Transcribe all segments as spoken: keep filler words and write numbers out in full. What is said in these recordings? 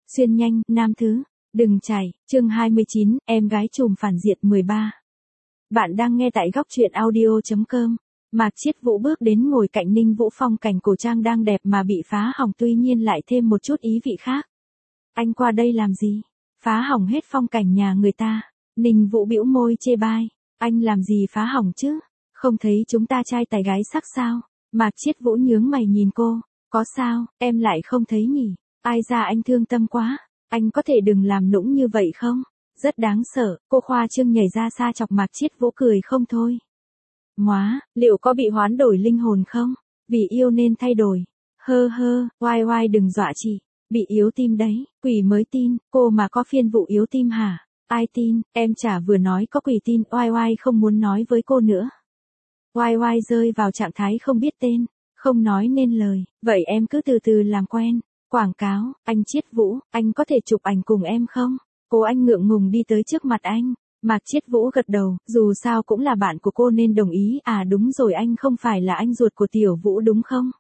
Xuyên nhanh, nam thứ. Đừng chạy, chương hai mươi chín, em gái trùm phản diện mười ba. Bạn đang nghe tại góc truyện audio chấm com. Mạc Chiết Vũ bước đến ngồi cạnh Ninh Vũ, phong cảnh cổ trang đang đẹp mà bị phá hỏng, tuy nhiên lại thêm một chút ý vị khác. Anh qua đây làm gì? Phá hỏng hết phong cảnh nhà người ta. Ninh Vũ bĩu môi chê bai. Anh làm gì phá hỏng chứ? Không thấy chúng ta trai tài gái sắc sao? Mạc Chiết Vũ nhướng mày nhìn cô. Có sao, em lại không thấy nhỉ? Ai ra anh thương tâm quá. Anh có thể đừng làm nũng như vậy không? Rất đáng sợ, cô khoa trương nhảy ra xa chọc Mạc Chiết Vũ cười không thôi. Móa, liệu có bị hoán đổi linh hồn không? Vì yêu nên thay đổi. Hơ hơ, oai oai đừng dọa chị. Bị yếu tim đấy, quỷ mới tin, cô mà có phiên vụ yếu tim hả? Ai tin, em chả vừa nói có quỷ tin, oai oai không muốn nói với cô nữa. Oai oai rơi vào trạng thái không biết tên, không nói nên lời, vậy em cứ từ từ làm quen. Quảng cáo, anh Chiết Vũ, anh có thể chụp ảnh cùng em không? Cô anh ngượng ngùng đi tới trước mặt anh. Mạc Chiết Vũ gật đầu, dù sao cũng là bạn của cô nên đồng ý. À đúng rồi, anh không phải là anh ruột của Tiểu Vũ đúng không?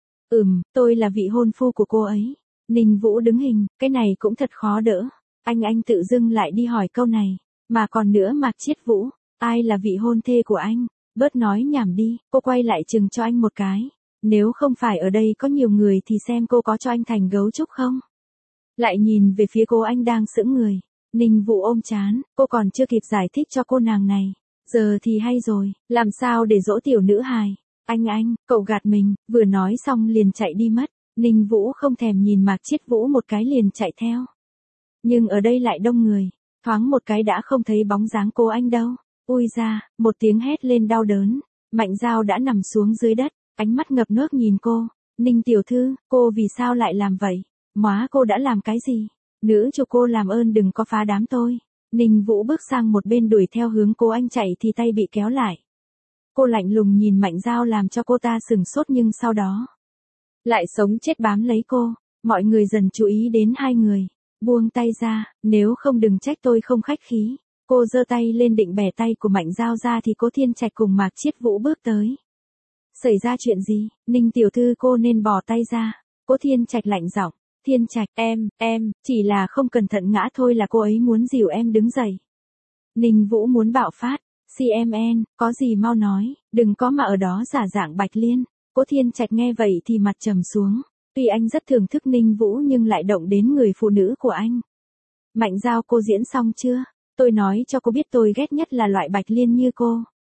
Ừm, tôi là vị hôn phu của cô ấy. Ninh Vũ đứng hình, cái này cũng thật khó đỡ. Anh anh tự dưng lại đi hỏi câu này. Mà còn nữa Mạc Chiết Vũ, ai là vị hôn thê của anh? Bớt nói nhảm đi, cô quay lại chừng cho anh một cái. Nếu không phải ở đây có nhiều người thì xem cô có cho anh thành gấu trúc không? Lại nhìn về phía cô, anh đang sững người. Ninh Vũ ôm chán, cô còn chưa kịp giải thích cho cô nàng này. Giờ thì hay rồi, làm sao để dỗ tiểu nữ hài? Anh anh, cậu gạt mình, vừa nói xong liền chạy đi mất. Ninh Vũ không thèm nhìn Mạc Chiết Vũ một cái liền chạy theo. Nhưng ở đây lại đông người, thoáng một cái đã không thấy bóng dáng cô anh đâu. Ui ra, một tiếng hét lên đau đớn. Mạnh Dao đã nằm xuống dưới đất. Ánh mắt ngập nước nhìn cô. Ninh tiểu thư, cô vì sao lại làm vậy? Móa, cô đã làm cái gì? Nữ chủ, cô làm ơn đừng có phá đám tôi. Ninh Vũ bước sang một bên đuổi theo hướng cô anh chạy thì tay bị kéo lại. Cô lạnh lùng nhìn Mạnh Dao làm cho cô ta sừng sốt, nhưng sau đó lại sống chết bám lấy cô. Mọi người dần chú ý đến hai người. Buông tay ra, nếu không đừng trách tôi không khách khí. Cô giơ tay lên định bẻ tay của Mạnh Dao ra thì Cố Thiên Trạch cùng Mạc Chiết Vũ bước tới. Xảy ra chuyện gì? Ninh tiểu thư, cô nên bỏ tay ra. Cố Thiên Trạch lạnh giọng. Thiên Trạch, em, em, chỉ là không cẩn thận ngã thôi, là cô ấy muốn dìu em đứng dậy. Ninh Vũ muốn bạo phát. xê em en, có gì mau nói, đừng có mà ở đó giả dạng Bạch Liên. Cố Thiên Trạch nghe vậy thì mặt trầm xuống. Tuy anh rất thưởng thức Ninh Vũ nhưng lại động đến người phụ nữ của anh. Mạnh Dao, cô diễn xong chưa? Tôi nói cho cô biết tôi ghét nhất là loại Bạch Liên như cô.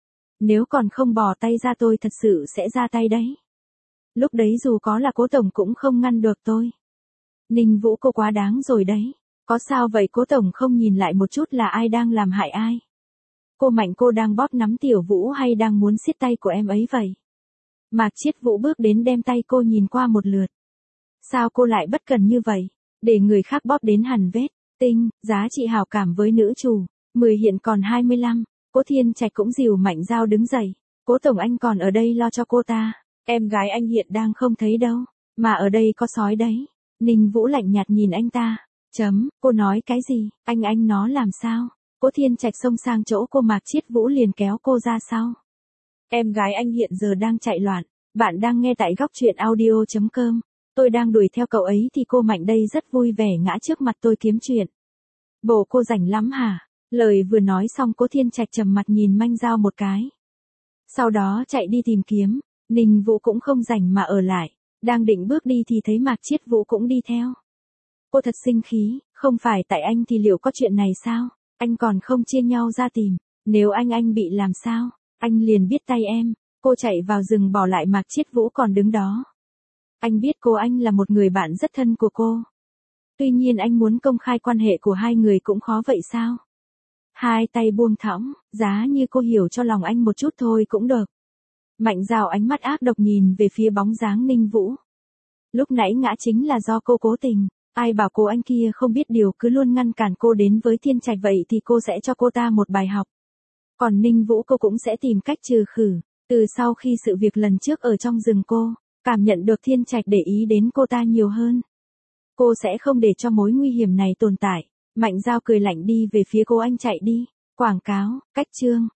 Nếu còn không bỏ tay ra tôi thật sự sẽ ra tay đấy. Lúc đấy dù có là Cố tổng cũng không ngăn được tôi. Ninh Vũ, cô quá đáng rồi đấy. Có sao vậy? Cố tổng không nhìn lại một chút là ai đang làm hại ai? Cô Mạnh, cô đang bóp nắm Tiểu Vũ hay đang muốn siết tay của em ấy vậy? Mạc Chiết Vũ bước đến đem tay cô nhìn qua một lượt. Sao cô lại bất cần như vậy? Để người khác bóp đến hằn vết. Tinh, giá trị hảo cảm với nữ chủ. mười hiện còn hai mươi lăm. Cố Thiên Trạch cũng dìu Mạnh Dao đứng dậy. Cố tổng, anh còn ở đây lo cho cô ta. Em gái anh hiện đang không thấy đâu. Mà ở đây có sói đấy. Ninh Vũ lạnh nhạt nhìn anh ta. Chấm, cô nói cái gì? Anh anh nó làm sao? Cố Thiên Trạch xông sang chỗ cô, Mạc Chiết Vũ liền kéo cô ra sau. Em gái anh hiện giờ đang chạy loạn. Bạn đang nghe tại góc truyện audio chấm com. Tôi đang đuổi theo cậu ấy thì cô Mạnh đây rất vui vẻ ngã trước mặt tôi kiếm chuyện. Bồ cô rảnh lắm hả? Lời vừa nói xong Cố Thiên Trạch trầm mặt nhìn Mạnh Dao một cái. Sau đó chạy đi tìm kiếm. Ninh Vũ cũng không rảnh mà ở lại. Đang định bước đi thì thấy Mạc Chiết Vũ cũng đi theo. Cô thật sinh khí, không phải tại anh thì liệu có chuyện này sao? Anh còn không chia nhau ra tìm. Nếu anh anh bị làm sao, anh liền biết tay em. Cô chạy vào rừng bỏ lại Mạc Chiết Vũ còn đứng đó. Anh biết cô anh là một người bạn rất thân của cô. Tuy nhiên anh muốn công khai quan hệ của hai người cũng khó vậy sao? Hai tay buông thõng, giá như cô hiểu cho lòng anh một chút thôi cũng được. Mạnh Dao ánh mắt ác độc nhìn về phía bóng dáng Ninh Vũ. Lúc nãy ngã chính là do cô cố tình. Ai bảo cô anh kia không biết điều cứ luôn ngăn cản cô đến với Thiên Trạch, vậy thì cô sẽ cho cô ta một bài học. Còn Ninh Vũ cô cũng sẽ tìm cách trừ khử. Từ sau khi sự việc lần trước ở trong rừng cô cảm nhận được Thiên Trạch để ý đến cô ta nhiều hơn. Cô sẽ không để cho mối nguy hiểm này tồn tại. Mạnh Dao cười lạnh đi về phía cô anh chạy đi. Quảng cáo, cách chương.